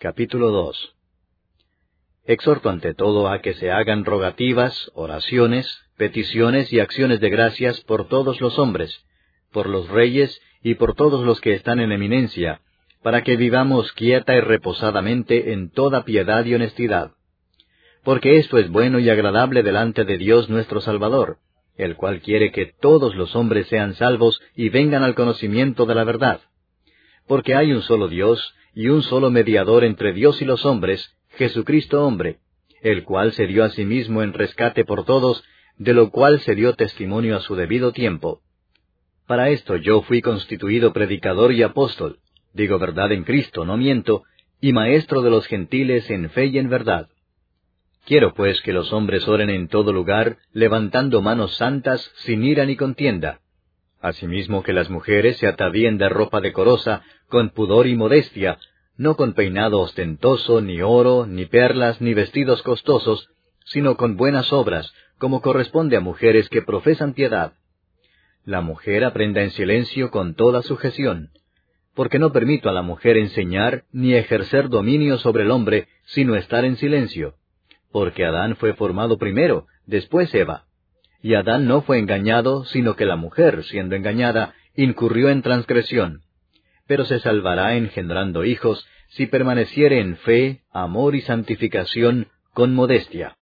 Capítulo 2. Exhorto ante todo a que se hagan rogativas, oraciones, peticiones y acciones de gracias por todos los hombres, por los reyes y por todos los que están en eminencia, para que vivamos quieta y reposadamente en toda piedad y honestidad. Porque esto es bueno y agradable delante de Dios nuestro Salvador, el cual quiere que todos los hombres sean salvos y vengan al conocimiento de la verdad. Porque hay un solo Dios y un solo mediador entre Dios y los hombres, Jesucristo hombre, el cual se dio a sí mismo en rescate por todos, de lo cual se dio testimonio a su debido tiempo. Para esto yo fui constituido predicador y apóstol, digo verdad en Cristo, no miento, y maestro de los gentiles en fe y en verdad. Quiero pues que los hombres oren en todo lugar, levantando manos santas, sin ira ni contienda. Asimismo que las mujeres se atavíen de ropa decorosa, con pudor y modestia, no con peinado ostentoso, ni oro, ni perlas, ni vestidos costosos, sino con buenas obras, como corresponde a mujeres que profesan piedad. La mujer aprenda en silencio con toda sujeción, porque no permito a la mujer enseñar ni ejercer dominio sobre el hombre, sino estar en silencio. Porque Adán fue formado primero, después Eva. Y Adán no fue engañado, sino que la mujer, siendo engañada, incurrió en transgresión. Pero se salvará engendrando hijos, si permaneciere en fe, amor y santificación, con modestia.